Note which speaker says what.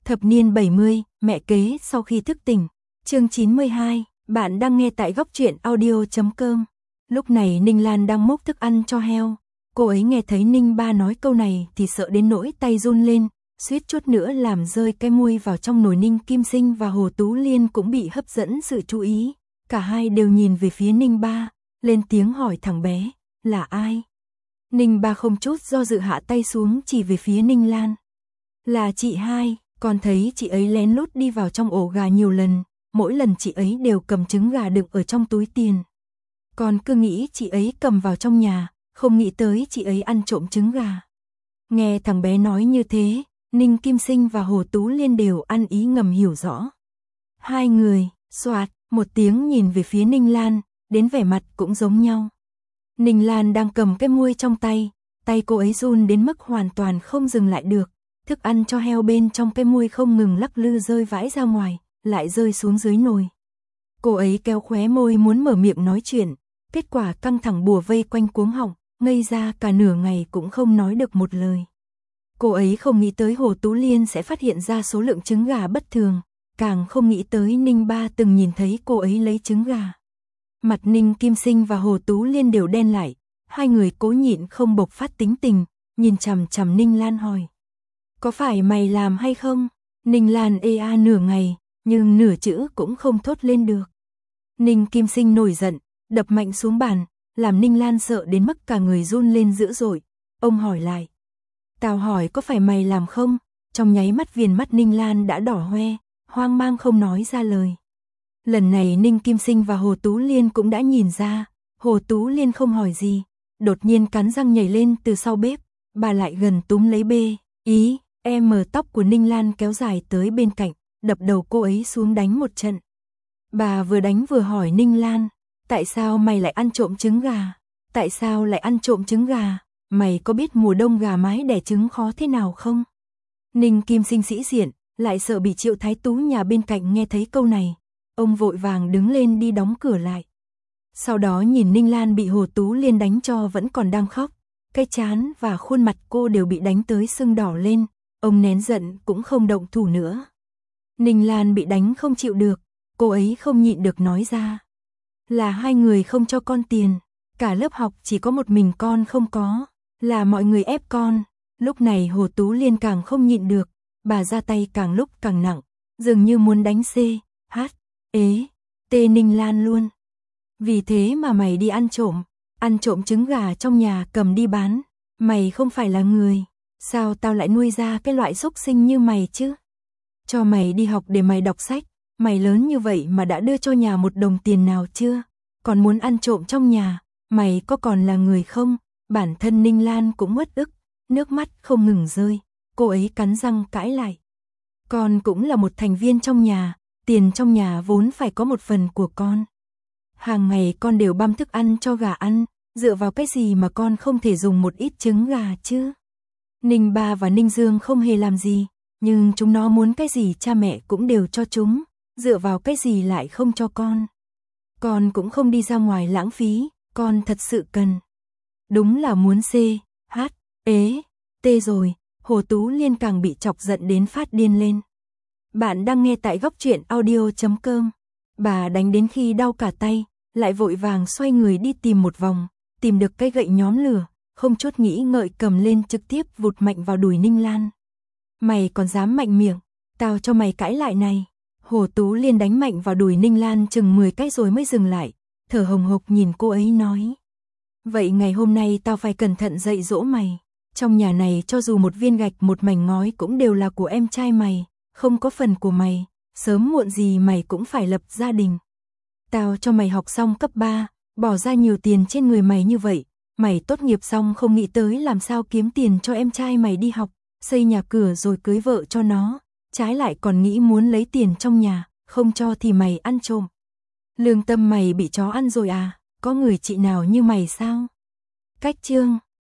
Speaker 1: Thập niên 70, mẹ kế sau khi thức tỉnh. Chương 92, bạn đang nghe tại góc truyện audio.com. Lúc này Ninh Lan đang múc thức ăn cho heo. Cô ấy nghe thấy Ninh Ba nói câu này thì sợ đến nỗi tay run lên, suýt chút nữa làm rơi cái muôi vào trong nồi. Ninh Kim Sinh và Hồ Tú Liên cũng bị hấp dẫn sự chú ý. Cả hai đều nhìn về phía Ninh Ba, lên tiếng hỏi thằng bé, là ai? Ninh Ba không chút do dự hạ tay xuống chỉ về phía Ninh Lan. Là chị hai, con thấy chị ấy lén lút đi vào trong ổ gà nhiều lần, mỗi lần chị ấy đều cầm trứng gà đựng ở trong túi tiền. Con cứ nghĩ chị ấy cầm vào trong nhà, không nghĩ tới chị ấy ăn trộm trứng gà. Nghe thằng bé nói như thế, Ninh Kim Sinh và Hồ Tú Liên đều ăn ý ngầm hiểu rõ. Hai người, xoạt, một tiếng nhìn về phía Ninh Lan, đến vẻ mặt cũng giống nhau. Ninh Lan đang cầm cái muôi trong tay cô ấy run đến mức hoàn toàn không dừng lại được. Thức ăn cho heo bên trong cái muôi không ngừng lắc lư rơi vãi ra ngoài, lại rơi xuống dưới nồi. Cô ấy kéo khóe môi muốn mở miệng nói chuyện, kết quả căng thẳng bùa vây quanh cuống họng, ngây ra cả nửa ngày cũng không nói được một lời. Cô ấy không nghĩ tới Hồ Tú Liên sẽ phát hiện ra số lượng trứng gà bất thường, càng không nghĩ tới Ninh Ba từng nhìn thấy cô ấy lấy trứng gà. Mặt Ninh Kim Sinh và Hồ Tú Liên đều đen lại, hai người cố nhịn không bộc phát tính tình, nhìn chằm chằm Ninh Lan hỏi. Có phải mày làm hay không? Ninh Lan nửa ngày, nhưng nửa chữ cũng không thốt lên được. Ninh Kim Sinh nổi giận, đập mạnh xuống bàn, làm Ninh Lan sợ đến mức cả người run lên dữ dội. Ông hỏi lại. Tao hỏi có phải mày làm không? Trong nháy mắt viền mắt Ninh Lan đã đỏ hoe, hoang mang không nói ra lời. Lần này Ninh Kim Sinh và Hồ Tú Liên cũng đã nhìn ra, Hồ Tú Liên không hỏi gì, đột nhiên cắn răng nhảy lên từ sau bếp, bà lại gần túm lấy tóc của Ninh Lan kéo dài tới bên cạnh, đập đầu cô ấy xuống đánh một trận. Bà vừa đánh vừa hỏi Ninh Lan, tại sao mày lại ăn trộm trứng gà? Tại sao lại ăn trộm trứng gà? Mày có biết mùa đông gà mái đẻ trứng khó thế nào không? Ninh Kim Sinh sĩ diện, lại sợ bị Triệu Thái Tú nhà bên cạnh nghe thấy câu này. Ông vội vàng đứng lên đi đóng cửa lại. Sau đó nhìn Ninh Lan bị Hồ Tú Liên đánh cho vẫn còn đang khóc. Cái trán và khuôn mặt cô đều bị đánh tới sưng đỏ lên. Ông nén giận cũng không động thủ nữa. Ninh Lan bị đánh không chịu được. Cô ấy không nhịn được nói ra. Là hai người không cho con tiền. Cả lớp học chỉ có một mình con không có. Là mọi người ép con. Lúc này Hồ Tú Liên càng không nhịn được. Bà ra tay càng lúc càng nặng. Dường như muốn đánh Ninh Lan luôn. Vì thế mà mày đi ăn trộm trứng gà trong nhà cầm đi bán. Mày không phải là người. Sao tao lại nuôi ra cái loại xúc sinh như mày chứ? Cho mày đi học để mày đọc sách. Mày lớn như vậy mà đã đưa cho nhà một đồng tiền nào chưa? Còn muốn ăn trộm trong nhà, mày có còn là người không? Bản thân Ninh Lan cũng uất ức, nước mắt không ngừng rơi. Cô ấy cắn răng cãi lại. Con cũng là một thành viên trong nhà, tiền trong nhà vốn phải có một phần của con. Hàng ngày con đều băm thức ăn cho gà ăn, dựa vào cái gì mà con không thể dùng một ít trứng gà chứ? Ninh Ba và Ninh Dương không hề làm gì, nhưng chúng nó muốn cái gì cha mẹ cũng đều cho chúng, dựa vào cái gì lại không cho con. Con cũng không đi ra ngoài lãng phí, con thật sự cần. Đúng là muốn rồi, Hồ Tú Liên càng bị chọc giận đến phát điên lên. Bạn đang nghe tại góc truyện audio.com. Bà đánh đến khi đau cả tay, lại vội vàng xoay người đi tìm một vòng, tìm được cây gậy nhóm lửa, không chút nghĩ ngợi cầm lên trực tiếp vụt mạnh vào đùi Ninh Lan. Mày còn dám mạnh miệng, tao cho mày cãi lại này. Hồ Tú Liên đánh mạnh vào đùi Ninh Lan chừng 10 cái rồi mới dừng lại, thở hồng hộc nhìn cô ấy nói. Vậy ngày hôm nay tao phải cẩn thận dạy dỗ mày. Trong nhà này cho dù một viên gạch một mảnh ngói cũng đều là của em trai mày, không có phần của mày, sớm muộn gì mày cũng phải lập gia đình. Tao cho mày học xong cấp 3, bỏ ra nhiều tiền trên người mày như vậy, mày tốt nghiệp xong không nghĩ tới làm sao kiếm tiền cho em trai mày đi học, xây nhà cửa rồi cưới vợ cho nó, trái lại còn nghĩ muốn lấy tiền trong nhà, không cho thì mày ăn trộm. Lương tâm mày bị chó ăn rồi à, có người chị nào như mày sao? Cách chương